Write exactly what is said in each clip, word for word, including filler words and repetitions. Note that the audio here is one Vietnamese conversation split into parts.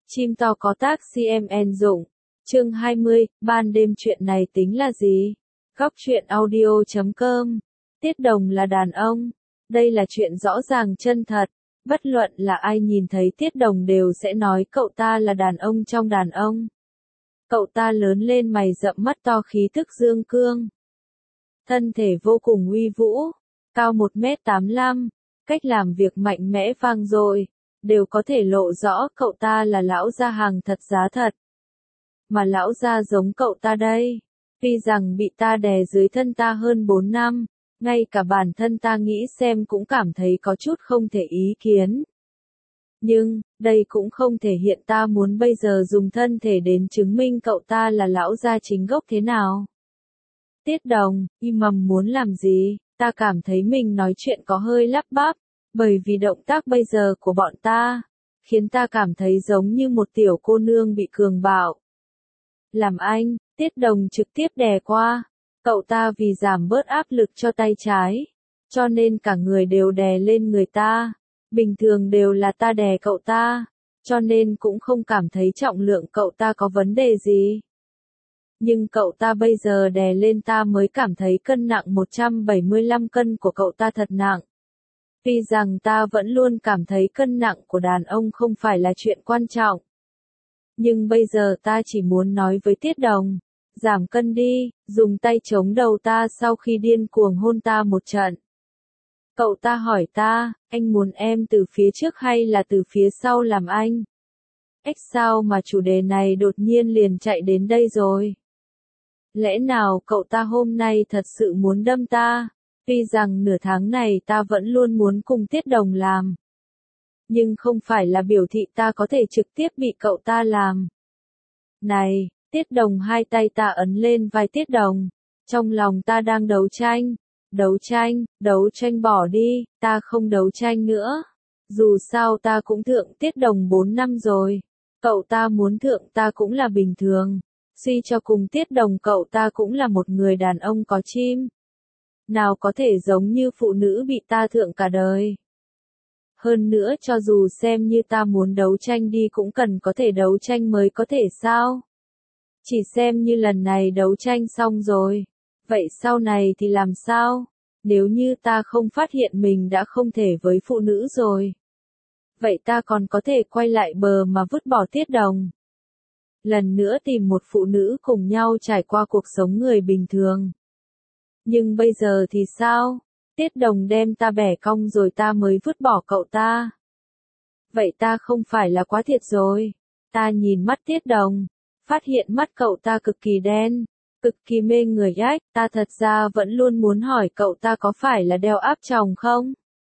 Chim to có tác xê em en dụng. Chương hai mươi, ban đêm chuyện này tính là gì? Góc truyện audio chấm com. Tiết Đồng là đàn ông. Đây là chuyện rõ ràng chân thật. Bất luận là ai nhìn thấy Tiết Đồng đều sẽ nói cậu ta là đàn ông trong đàn ông. Cậu ta lớn lên mày rậm mắt to khí thức dương cương. Thân thể vô cùng uy vũ. Cao một mét tám mươi lăm. Cách làm việc mạnh mẽ vang dội. Đều có thể lộ rõ cậu ta là lão gia hàng thật giá thật. Mà lão gia giống cậu ta đây. Tuy rằng bị ta đè dưới thân ta hơn bốn năm, ngay cả bản thân ta nghĩ xem cũng cảm thấy có chút không thể ý kiến. Nhưng, đây cũng không thể hiện ta muốn bây giờ dùng thân thể đến chứng minh cậu ta là lão gia chính gốc thế nào. Tiết Đồng, im mầm muốn làm gì, ta cảm thấy mình nói chuyện có hơi lắp bắp, bởi vì động tác bây giờ của bọn ta, khiến ta cảm thấy giống như một tiểu cô nương bị cường bạo. Làm anh, Tiết Đồng trực tiếp đè qua, cậu ta vì giảm bớt áp lực cho tay trái, cho nên cả người đều đè lên người ta, bình thường đều là ta đè cậu ta, cho nên cũng không cảm thấy trọng lượng cậu ta có vấn đề gì. Nhưng cậu ta bây giờ đè lên ta mới cảm thấy cân nặng một trăm bảy mươi lăm cân của cậu ta thật nặng. Tuy rằng ta vẫn luôn cảm thấy cân nặng của đàn ông không phải là chuyện quan trọng. Nhưng bây giờ ta chỉ muốn nói với Tiết Đồng, giảm cân đi, dùng tay chống đầu ta sau khi điên cuồng hôn ta một trận. Cậu ta hỏi ta, anh muốn em từ phía trước hay là từ phía sau làm anh? Ếch sao mà chủ đề này đột nhiên liền chạy đến đây rồi? Lẽ nào cậu ta hôm nay thật sự muốn đâm ta? Tuy rằng nửa tháng này ta vẫn luôn muốn cùng Tiết Đồng làm. Nhưng không phải là biểu thị ta có thể trực tiếp bị cậu ta làm. Này, Tiết Đồng hai tay ta ấn lên vai Tiết Đồng. Trong lòng ta đang đấu tranh. Đấu tranh, đấu tranh bỏ đi, ta không đấu tranh nữa. Dù sao ta cũng thượng Tiết Đồng bốn năm rồi. Cậu ta muốn thượng ta cũng là bình thường. Suy cho cùng Tiết Đồng cậu ta cũng là một người đàn ông có chim. Nào có thể giống như phụ nữ bị ta thượng cả đời. Hơn nữa cho dù xem như ta muốn đấu tranh đi cũng cần có thể đấu tranh mới có thể sao. Chỉ xem như lần này đấu tranh xong rồi. Vậy sau này thì làm sao? Nếu như ta không phát hiện mình đã không thể với phụ nữ rồi. Vậy ta còn có thể quay lại bờ mà vứt bỏ Tiết Đồng. Lần nữa tìm một phụ nữ cùng nhau trải qua cuộc sống người bình thường. Nhưng bây giờ thì sao? Tiết Đồng đem ta bẻ cong rồi ta mới vứt bỏ cậu ta. Vậy ta không phải là quá thiệt rồi. Ta nhìn mắt Tiết Đồng, phát hiện mắt cậu ta cực kỳ đen, cực kỳ mê người ách. Ta thật ra vẫn luôn muốn hỏi cậu ta có phải là đeo áp tròng không?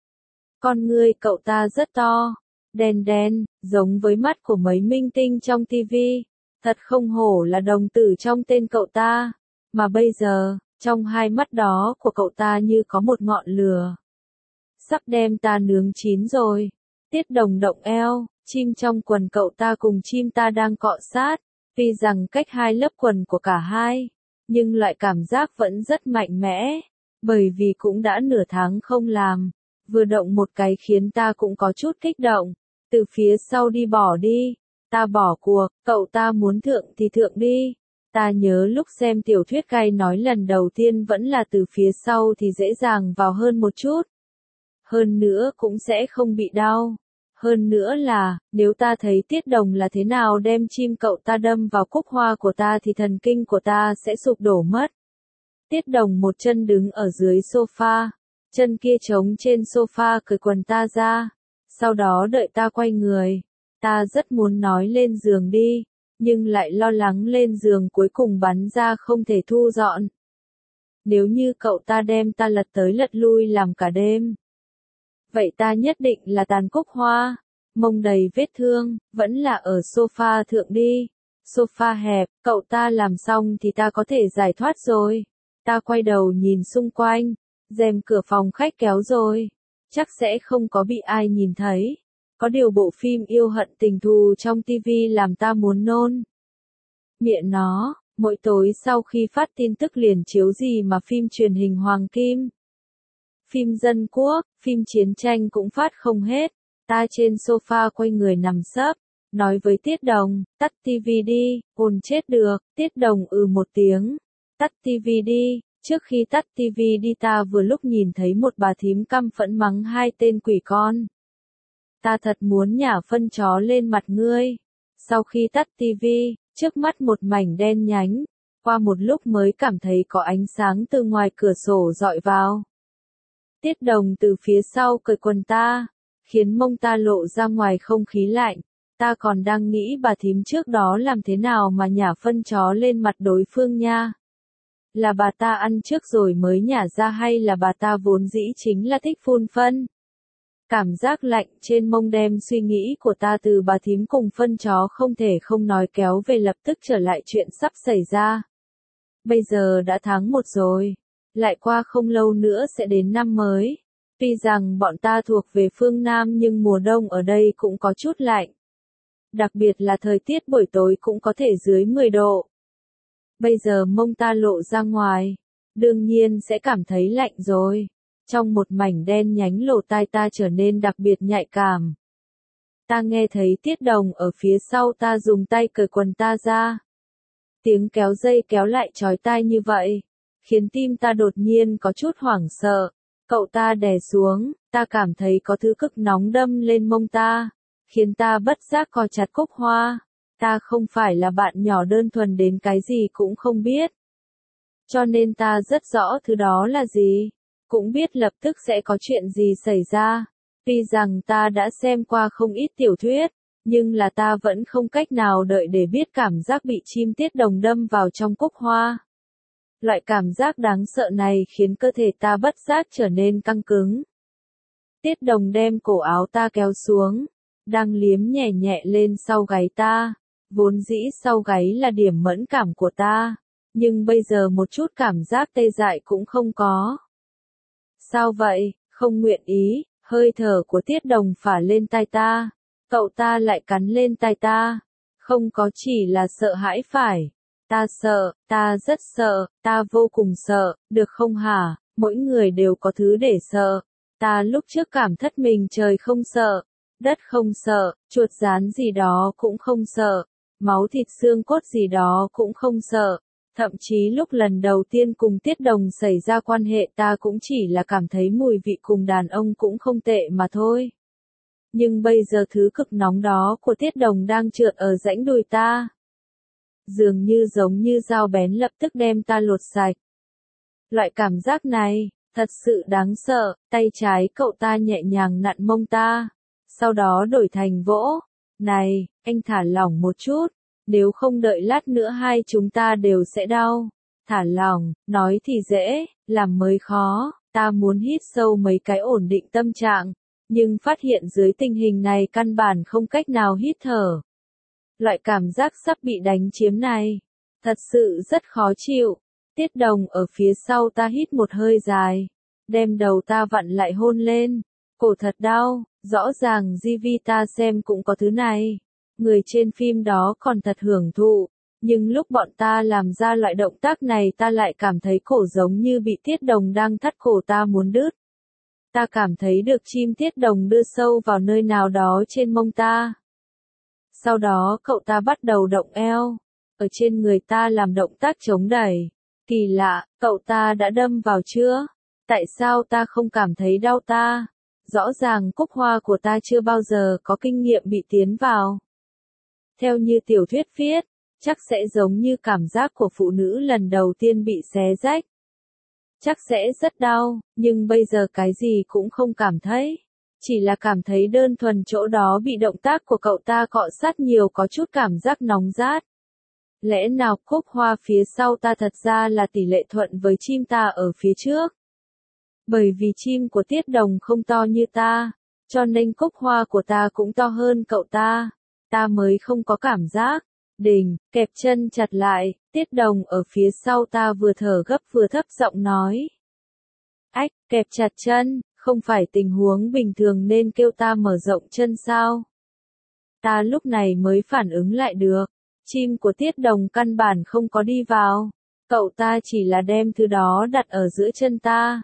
Con ngươi cậu ta rất to, đen đen, giống với mắt của mấy minh tinh trong tivi. Thật không hổ là đồng tử trong tên cậu ta. Mà bây giờ, trong hai mắt đó của cậu ta như có một ngọn lửa. Sắp đem ta nướng chín rồi. Tiết Đồng động eo, chim trong quần cậu ta cùng chim ta đang cọ sát. Tuy rằng cách hai lớp quần của cả hai, nhưng loại cảm giác vẫn rất mạnh mẽ. Bởi vì cũng đã nửa tháng không làm. Vừa động một cái khiến ta cũng có chút kích động. Từ phía sau đi bỏ đi. Ta bỏ cuộc, cậu ta muốn thượng thì thượng đi. Ta nhớ lúc xem tiểu thuyết gai nói lần đầu tiên vẫn là từ phía sau thì dễ dàng vào hơn một chút. Hơn nữa cũng sẽ không bị đau. Hơn nữa là, nếu ta thấy Tiết Đồng là thế nào đem chim cậu ta đâm vào cúc hoa của ta thì thần kinh của ta sẽ sụp đổ mất. Tiết Đồng một chân đứng ở dưới sofa, chân kia trống trên sofa cởi quần ta ra. Sau đó đợi ta quay người. Ta rất muốn nói lên giường đi. Nhưng lại lo lắng lên giường cuối cùng bắn ra không thể thu dọn. Nếu như cậu ta đem ta lật tới lật lui làm cả đêm. Vậy ta nhất định là tàn cúc hoa, mông đầy vết thương, vẫn là ở sofa thượng đi. Sofa hẹp, cậu ta làm xong thì ta có thể giải thoát rồi. Ta quay đầu nhìn xung quanh, rèm cửa phòng khách kéo rồi. Chắc sẽ không có bị ai nhìn thấy. Có điều bộ phim yêu hận tình thù trong tivi làm ta muốn nôn. Miệng nó, mỗi tối sau khi phát tin tức liền chiếu gì mà phim truyền hình Hoàng Kim. Phim dân quốc, phim chiến tranh cũng phát không hết. Ta trên sofa quay người nằm sấp, nói với Tiết Đồng, tắt tivi đi, ồn chết được, Tiết Đồng ừ một tiếng, tắt tivi đi, trước khi tắt tivi đi ta vừa lúc nhìn thấy một bà thím căm phẫn mắng hai tên quỷ con. Ta thật muốn nhả phân chó lên mặt ngươi. Sau khi tắt tivi, trước mắt một mảnh đen nhánh, qua một lúc mới cảm thấy có ánh sáng từ ngoài cửa sổ dọi vào. Tiết Đồng từ phía sau cởi quần ta, khiến mông ta lộ ra ngoài không khí lạnh. Ta còn đang nghĩ bà thím trước đó làm thế nào mà nhả phân chó lên mặt đối phương nha. Là bà ta ăn trước rồi mới nhả ra hay là bà ta vốn dĩ chính là thích phun phân? Cảm giác lạnh trên mông đem suy nghĩ của ta từ bà thím cùng phân chó không thể không nói kéo về lập tức trở lại chuyện sắp xảy ra. Bây giờ đã tháng một rồi, lại qua không lâu nữa sẽ đến năm mới. Tuy rằng bọn ta thuộc về phương Nam nhưng mùa đông ở đây cũng có chút lạnh. Đặc biệt là thời tiết buổi tối cũng có thể dưới mười độ. Bây giờ mông ta lộ ra ngoài, đương nhiên sẽ cảm thấy lạnh rồi. Trong một mảnh đen nhánh lỗ tai ta trở nên đặc biệt nhạy cảm. Ta nghe thấy Tiết Đồng ở phía sau ta dùng tay cởi quần ta ra. Tiếng kéo dây kéo lại chói tai như vậy, khiến tim ta đột nhiên có chút hoảng sợ. Cậu ta đè xuống, ta cảm thấy có thứ cực nóng đâm lên mông ta, khiến ta bất giác co chặt cúc hoa. Ta không phải là bạn nhỏ đơn thuần đến cái gì cũng không biết. Cho nên ta rất rõ thứ đó là gì, cũng biết lập tức sẽ có chuyện gì xảy ra. Tuy rằng ta đã xem qua không ít tiểu thuyết, nhưng là ta vẫn không cách nào đợi để biết cảm giác bị chim Tiết Đồng đâm vào trong cúc hoa. Loại cảm giác đáng sợ này khiến cơ thể ta bất giác trở nên căng cứng. Tiết Đồng đem cổ áo ta kéo xuống, đang liếm nhẹ nhẹ lên sau gáy ta. Vốn dĩ sau gáy là điểm mẫn cảm của ta, nhưng bây giờ một chút cảm giác tê dại cũng không có. Sao vậy, không nguyện ý, hơi thở của Tiết Đồng phả lên tai ta, cậu ta lại cắn lên tai ta. Không có chỉ là sợ hãi phải. Ta sợ, ta rất sợ, ta vô cùng sợ, được không hả, mỗi người đều có thứ để sợ. Ta lúc trước cảm thất mình trời không sợ, đất không sợ, chuột rán gì đó cũng không sợ, máu thịt xương cốt gì đó cũng không sợ. Thậm chí lúc lần đầu tiên cùng Tiết Đồng xảy ra quan hệ ta cũng chỉ là cảm thấy mùi vị cùng đàn ông cũng không tệ mà thôi. Nhưng bây giờ thứ cực nóng đó của Tiết Đồng đang trượt ở rãnh đùi ta. Dường như giống như dao bén lập tức đem ta lột sạch. Loại cảm giác này, thật sự đáng sợ, tay trái cậu ta nhẹ nhàng nặn mông ta, sau đó đổi thành vỗ. Này, anh thả lỏng một chút, nếu không đợi lát nữa hai chúng ta đều sẽ đau. Thả lỏng, nói thì dễ, làm mới khó, ta muốn hít sâu mấy cái ổn định tâm trạng, nhưng phát hiện dưới tình hình này căn bản không cách nào hít thở. Loại cảm giác sắp bị đánh chiếm này, thật sự rất khó chịu. Tiết Đồng ở phía sau ta hít một hơi dài, đem đầu ta vặn lại hôn lên, cổ thật đau, rõ ràng gi vi ta xem cũng có thứ này. Người trên phim đó còn thật hưởng thụ, nhưng lúc bọn ta làm ra loại động tác này ta lại cảm thấy cổ giống như bị Tiết Đồng đang thắt cổ ta muốn đứt. Ta cảm thấy được chim Tiết Đồng đưa sâu vào nơi nào đó trên mông ta. Sau đó cậu ta bắt đầu động eo, ở trên người ta làm động tác chống đẩy. Kỳ lạ, cậu ta đã đâm vào chưa? Tại sao ta không cảm thấy đau ta? Rõ ràng cúc hoa của ta chưa bao giờ có kinh nghiệm bị tiến vào. Theo như tiểu thuyết viết, chắc sẽ giống như cảm giác của phụ nữ lần đầu tiên bị xé rách. Chắc sẽ rất đau, nhưng bây giờ cái gì cũng không cảm thấy. Chỉ là cảm thấy đơn thuần chỗ đó bị động tác của cậu ta cọ sát nhiều có chút cảm giác nóng rát. Lẽ nào cúc hoa phía sau ta thật ra là tỷ lệ thuận với chim ta ở phía trước? Bởi vì chim của Tiết Đồng không to như ta, cho nên cúc hoa của ta cũng to hơn cậu ta. Ta mới không có cảm giác. Đình, kẹp chân chặt lại, Tiết Đồng ở phía sau ta vừa thở gấp vừa thấp giọng nói. Ách, kẹp chặt chân, không phải tình huống bình thường nên kêu ta mở rộng chân sao? Ta lúc này mới phản ứng lại được. Chim của Tiết Đồng căn bản không có đi vào. Cậu ta chỉ là đem thứ đó đặt ở giữa chân ta.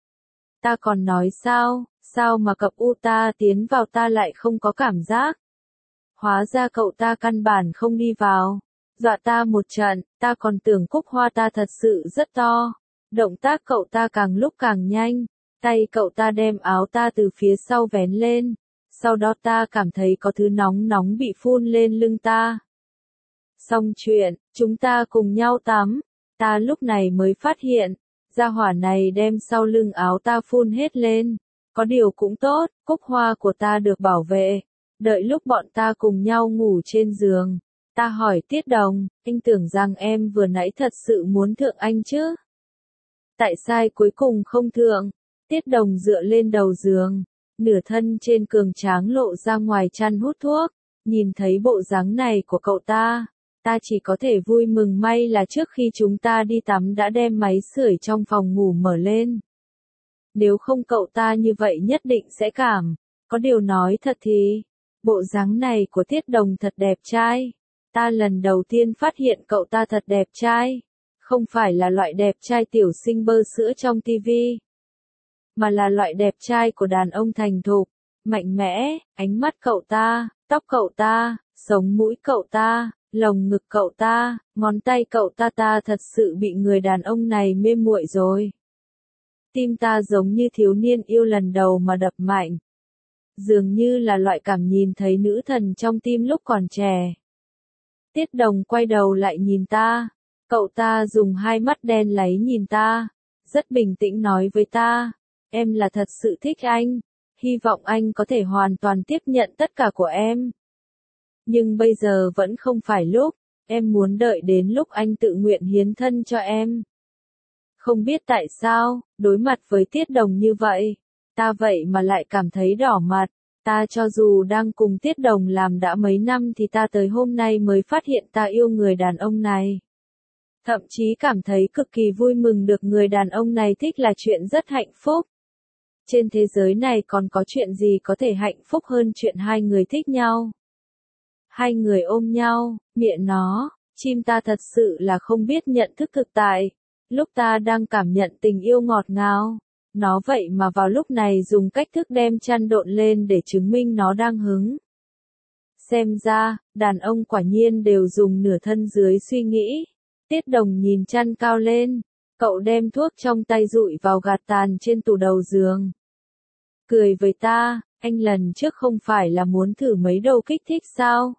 Ta còn nói sao, sao mà cặp u ta tiến vào ta lại không có cảm giác? Hóa ra cậu ta căn bản không đi vào. Dọa ta một trận, ta còn tưởng cúc hoa ta thật sự rất to. Động tác cậu ta càng lúc càng nhanh, tay cậu ta đem áo ta từ phía sau vén lên. Sau đó ta cảm thấy có thứ nóng nóng bị phun lên lưng ta. Xong chuyện, chúng ta cùng nhau tắm. Ta lúc này mới phát hiện, gia hỏa này đem sau lưng áo ta phun hết lên. Có điều cũng tốt, cúc hoa của ta được bảo vệ. Đợi lúc bọn ta cùng nhau ngủ trên giường, ta hỏi Tiết Đồng, anh tưởng rằng em vừa nãy thật sự muốn thượng anh chứ? Tại sao cuối cùng không thượng? Tiết Đồng dựa lên đầu giường, nửa thân trên cường tráng lộ ra ngoài chăn hút thuốc. Nhìn thấy bộ dáng này của cậu ta, ta chỉ có thể vui mừng may là trước khi chúng ta đi tắm đã đem máy sưởi trong phòng ngủ mở lên. Nếu không cậu ta như vậy nhất định sẽ cảm. Có điều nói thật thì, bộ dáng này của Tiết Đồng thật đẹp trai. Ta lần đầu tiên phát hiện cậu ta thật đẹp trai. Không phải là loại đẹp trai tiểu sinh bơ sữa trong tivi, mà là loại đẹp trai của đàn ông thành thục, mạnh mẽ. Ánh mắt cậu ta, tóc cậu ta, sống mũi cậu ta, lồng ngực cậu ta, ngón tay cậu ta, ta thật sự bị người đàn ông này mê muội rồi. Tim ta giống như thiếu niên yêu lần đầu mà đập mạnh. Dường như là loại cảm nhìn thấy nữ thần trong tim lúc còn trẻ. Tiết Đồng quay đầu lại nhìn ta. Cậu ta dùng hai mắt đen láy nhìn ta. Rất bình tĩnh nói với ta. Em là thật sự thích anh. Hy vọng anh có thể hoàn toàn tiếp nhận tất cả của em. Nhưng bây giờ vẫn không phải lúc. Em muốn đợi đến lúc anh tự nguyện hiến thân cho em. Không biết tại sao, đối mặt với Tiết Đồng như vậy, ta vậy mà lại cảm thấy đỏ mặt. Ta cho dù đang cùng Tiết Đồng làm đã mấy năm thì ta tới hôm nay mới phát hiện ta yêu người đàn ông này. Thậm chí cảm thấy cực kỳ vui mừng được người đàn ông này thích là chuyện rất hạnh phúc. Trên thế giới này còn có chuyện gì có thể hạnh phúc hơn chuyện hai người thích nhau. Hai người ôm nhau, miệng nó, chim ta thật sự là không biết nhận thức thực tại. Lúc ta đang cảm nhận tình yêu ngọt ngào, nó vậy mà vào lúc này dùng cách thức đem chăn độn lên để chứng minh nó đang hứng. Xem ra, đàn ông quả nhiên đều dùng nửa thân dưới suy nghĩ. Tiết Đồng nhìn chăn cao lên, cậu đem thuốc trong tay dụi vào gạt tàn trên tủ đầu giường. Cười với ta, anh lần trước không phải là muốn thử mấy đồ kích thích sao?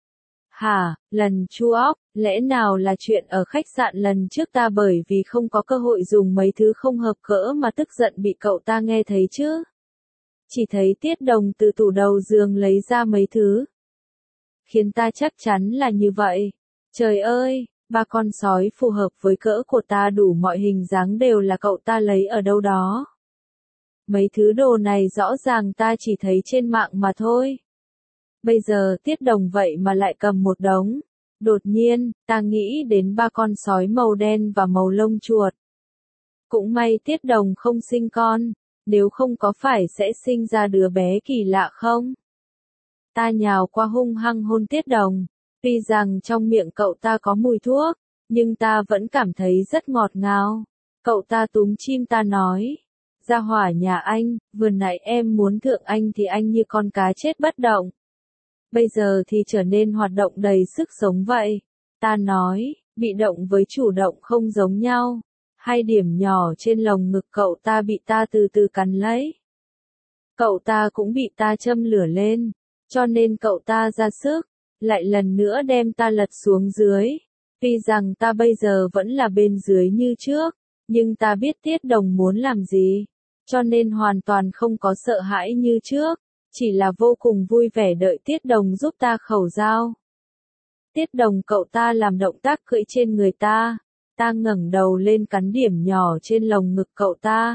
Hả, lần chu óc, lẽ nào là chuyện ở khách sạn lần trước ta bởi vì không có cơ hội dùng mấy thứ không hợp cỡ mà tức giận bị cậu ta nghe thấy chứ? Chỉ thấy Tiết Đồng từ tủ đầu giường lấy ra mấy thứ. Khiến ta chắc chắn là như vậy. Trời ơi, ba con sói phù hợp với cỡ của ta đủ mọi hình dáng đều là cậu ta lấy ở đâu đó. Mấy thứ đồ này rõ ràng ta chỉ thấy trên mạng mà thôi. Bây giờ Tiết Đồng vậy mà lại cầm một đống. Đột nhiên, ta nghĩ đến ba con sói màu đen và màu lông chuột. Cũng may Tiết Đồng không sinh con, nếu không có phải sẽ sinh ra đứa bé kỳ lạ không? Ta nhào qua hung hăng hôn Tiết Đồng, tuy rằng trong miệng cậu ta có mùi thuốc, nhưng ta vẫn cảm thấy rất ngọt ngào. Cậu ta túm chim ta nói, gia hỏa nhà anh, vừa nãy em muốn thượng anh thì anh như con cá chết bất động. Bây giờ thì trở nên hoạt động đầy sức sống vậy. Ta nói, bị động với chủ động không giống nhau. Hai điểm nhỏ trên lồng ngực cậu ta bị ta từ từ cắn lấy. Cậu ta cũng bị ta châm lửa lên, cho nên cậu ta ra sức, lại lần nữa đem ta lật xuống dưới. Tuy rằng ta bây giờ vẫn là bên dưới như trước, nhưng ta biết Tiết Đồng muốn làm gì, cho nên hoàn toàn không có sợ hãi như trước. Chỉ là vô cùng vui vẻ đợi Tiết Đồng giúp ta khẩu dao. Tiết Đồng cậu ta làm động tác cưỡi trên người ta. Ta ngẩng đầu lên cắn điểm nhỏ trên lồng ngực cậu ta.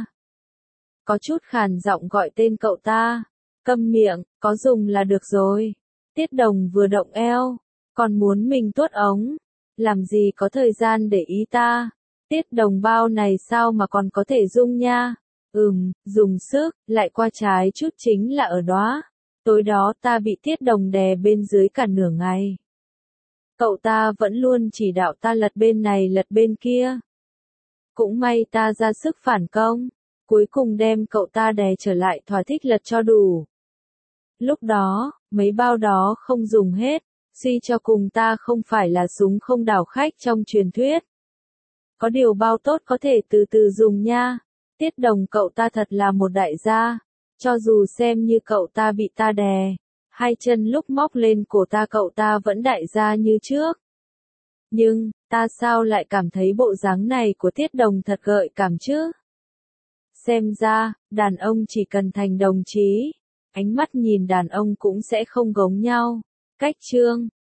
Có chút khàn giọng gọi tên cậu ta. Câm miệng, có dùng là được rồi. Tiết Đồng vừa động eo, còn muốn mình tuốt ống. Làm gì có thời gian để ý ta. Tiết Đồng bao này sao mà còn có thể dung nha. Ừm, dùng sức, lại qua trái chút chính là ở đó. Tối đó ta bị Tiết Đồng đè bên dưới cả nửa ngày. Cậu ta vẫn luôn chỉ đạo ta lật bên này lật bên kia. Cũng may ta ra sức phản công, cuối cùng đem cậu ta đè trở lại thỏa thích lật cho đủ. Lúc đó, mấy bao đó không dùng hết, suy cho cùng ta không phải là súng không đảo khách trong truyền thuyết. Có điều bao tốt có thể từ từ dùng nha. Tiết Đồng cậu ta thật là một đại gia, cho dù xem như cậu ta bị ta đè, hai chân lúc móc lên cổ ta cậu ta vẫn đại gia như trước. Nhưng, ta sao lại cảm thấy bộ dáng này của Tiết Đồng thật gợi cảm chứ? Xem ra, đàn ông chỉ cần thành đồng chí, ánh mắt nhìn đàn ông cũng sẽ không giống nhau. Cách chương